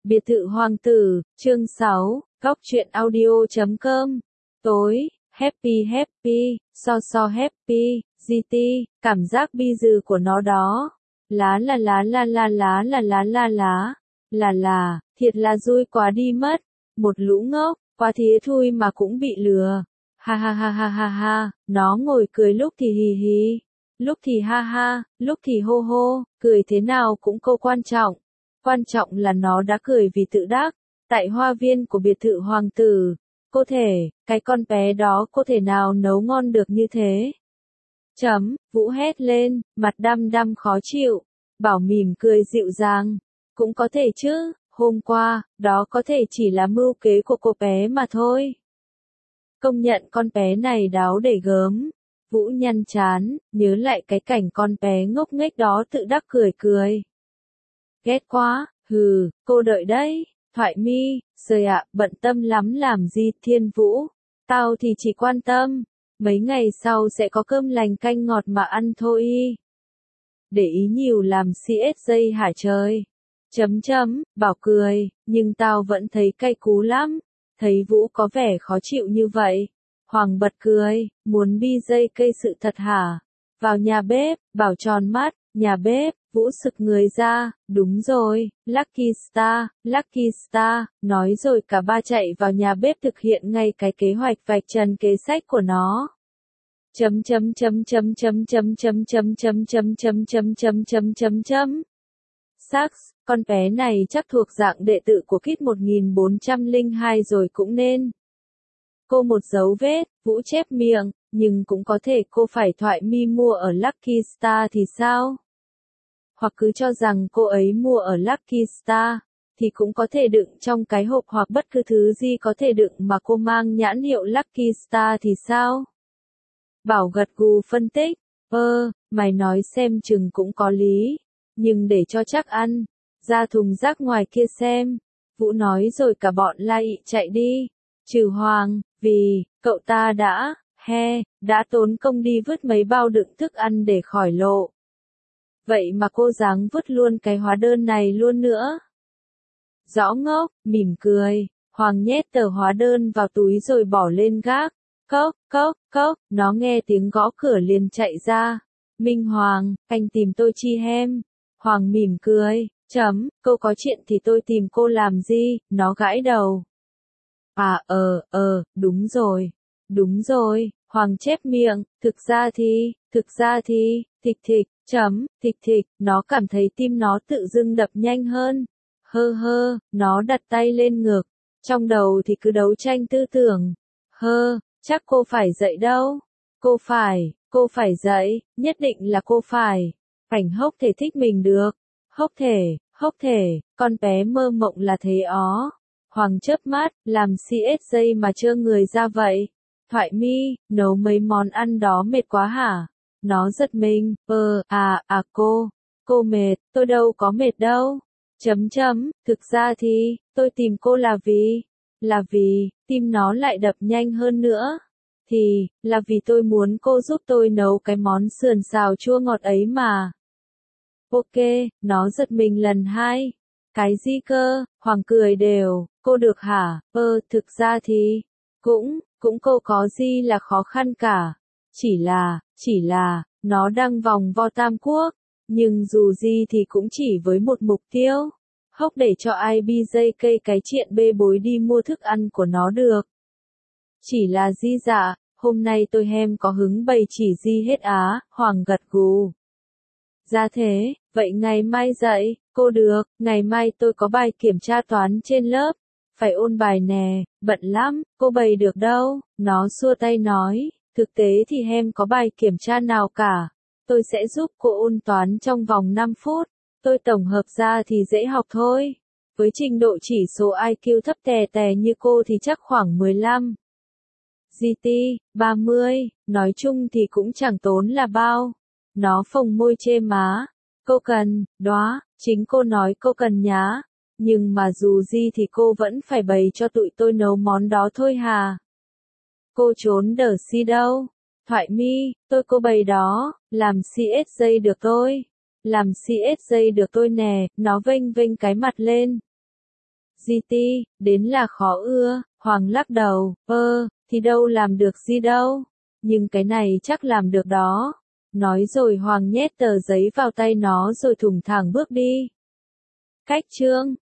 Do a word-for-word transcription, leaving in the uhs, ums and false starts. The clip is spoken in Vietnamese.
Biệt thự hoàng tử, chương sáu, góc truyện audio chấm com. Tối, happy happy, so so happy, giê tê, cảm giác bi dừ của nó đó. Lá là lá la la lá là lá la lá, là là, thiệt là vui quá đi mất. Một lũ ngốc, quá thía thui mà cũng bị lừa. Ha ha ha ha ha ha, nó ngồi cười lúc thì hì hì, lúc thì ha ha, lúc thì hô hô, cười thế nào cũng cô quan trọng. Quan trọng là nó đã cười vì tự đắc. Tại hoa viên của biệt thự hoàng tử, cô thể, cái con bé đó cô thể nào nấu ngon được như thế. Chấm, Vũ hét lên, mặt đăm đăm khó chịu. Bảo mỉm cười dịu dàng. Cũng có thể chứ, hôm qua, đó có thể chỉ là mưu kế của cô bé mà thôi. Công nhận con bé này đáo để gớm. Vũ nhăn chán, nhớ lại cái cảnh con bé ngốc nghếch đó tự đắc cười cười. Ghét quá, hừ, cô đợi đấy. Thoại mi, trời ạ, bận tâm lắm làm gì Thiên Vũ. Tao thì chỉ quan tâm, mấy ngày sau sẽ có cơm lành canh ngọt mà ăn thôi. Để ý nhiều làm xê ét giây hả trời. Chấm chấm, bảo cười, nhưng tao vẫn thấy cay cú lắm. Thấy Vũ có vẻ khó chịu như vậy. Hoàng bật cười, muốn bi dây cây sự thật hả? Vào nhà bếp, bảo tròn mắt, nhà bếp. Vũ sực người ra, đúng rồi, Lucky Star, Lucky Star, nói rồi cả ba chạy vào nhà bếp thực hiện ngay cái kế hoạch vạch trần kế sách của nó. Chấm chấm chấm chấm chấm chấm chấm chấm chấm chấm chấm chấm chấm chấm chấm chấm. Sax, con bé này chắc thuộc dạng đệ tử của Kit một nghìn bốn trăm lẻ hai rồi cũng nên. Cô một dấu vết, Vũ chép miệng, nhưng cũng có thể cô phải thoại mi mua ở Lucky Star thì sao? Hoặc cứ cho rằng cô ấy mua ở Lucky Star, thì cũng có thể đựng trong cái hộp hoặc bất cứ thứ gì có thể đựng mà cô mang nhãn hiệu Lucky Star thì sao? Bảo gật gù phân tích, ơ, mày nói xem chừng cũng có lý, nhưng để cho chắc ăn, ra thùng rác ngoài kia xem. Vũ nói rồi cả bọn la ị chạy đi, trừ Hoàng, vì, cậu ta đã, he, đã tốn công đi vứt mấy bao đựng thức ăn để khỏi lộ. Vậy mà cô dáng vứt luôn cái hóa đơn này luôn nữa. Rõ ngốc, mỉm cười, Hoàng nhét tờ hóa đơn vào túi rồi bỏ lên gác. Cốc, cốc, cốc, nó nghe tiếng gõ cửa liền chạy ra. Minh Hoàng, anh tìm tôi chi hem. Hoàng mỉm cười, chấm, cô có chuyện thì tôi tìm cô làm gì, nó gãi đầu. À ờ, ờ, đúng rồi, đúng rồi, Hoàng chép miệng, thực ra thì, thực ra thì, thịch thịch, chấm, thịch thịch, nó cảm thấy tim nó tự dưng đập nhanh hơn. Hơ hơ, nó đặt tay lên ngực, trong đầu thì cứ đấu tranh tư tưởng. Hơ, chắc cô phải dậy đâu. Cô phải, cô phải dậy, nhất định là cô phải. Cảnh Hốc thể thích mình được. Hốc thể, Hốc thể, con bé mơ mộng là thế ó. Hoàng chớp mắt, làm xê ét giây mà trơ người ra vậy. Thoại mi, nấu mấy món ăn đó mệt quá hả? Nó giật mình, ờ, à, à cô, cô mệt, tôi đâu có mệt đâu. Chấm chấm, thực ra thì, tôi tìm cô là vì, là vì, tim nó lại đập nhanh hơn nữa. Thì, là vì tôi muốn cô giúp tôi nấu cái món sườn xào chua ngọt ấy mà. Ok, nó giật mình lần hai. Cái gì cơ? Hoàng cười đều, cô được hả? Ơ, thực ra thì, cũng, cũng cô có gì là khó khăn cả. Chỉ là, chỉ là, nó đang vòng vo Tam Quốc. Nhưng dù gì thì cũng chỉ với một mục tiêu. Hốc để cho ai bi dây cây cái chuyện bê bối đi mua thức ăn của nó được. Chỉ là di dạ, hôm nay tôi hem có hứng bày chỉ di hết á, Hoàng gật gù. Ra thế, vậy ngày mai dậy, cô được, ngày mai tôi có bài kiểm tra toán trên lớp. Phải ôn bài nè, bận lắm, cô bày được đâu, nó xua tay nói, thực tế thì hem có bài kiểm tra nào cả. Tôi sẽ giúp cô ôn toán trong vòng năm phút, tôi tổng hợp ra thì dễ học thôi. Với trình độ chỉ số i kiu thấp tè tè như cô thì chắc khoảng mười lăm. giê tê, ba mươi, nói chung thì cũng chẳng tốn là bao. Nó phồng môi chê má. Cô cần, đóa, chính cô nói cô cần nhá. Nhưng mà dù gì thì cô vẫn phải bày cho tụi tôi nấu món đó thôi hà. Cô trốn đờ si đâu. Thoại mi, tôi cô bày đó, làm xê ét giây được tôi. Làm xê ét giây được tôi nè, nó vênh vênh cái mặt lên. giê tê, đến là khó ưa, Hoàng lắc đầu, ơ, thì đâu làm được gì đâu, nhưng cái này chắc làm được đó. Nói rồi Hoàng nhét tờ giấy vào tay nó rồi thủng thẳng bước đi. Cách chương